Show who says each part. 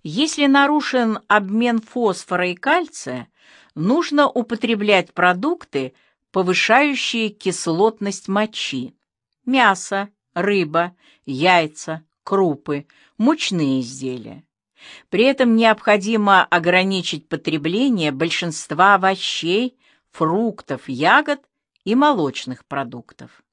Speaker 1: Если нарушен обмен фосфора и кальция, нужно употреблять продукты, повышающие кислотность мочи: мясо, рыба, яйца, крупы, мучные изделия. При этом необходимо ограничить потребление большинства овощей, фруктов, ягод и молочных продуктов.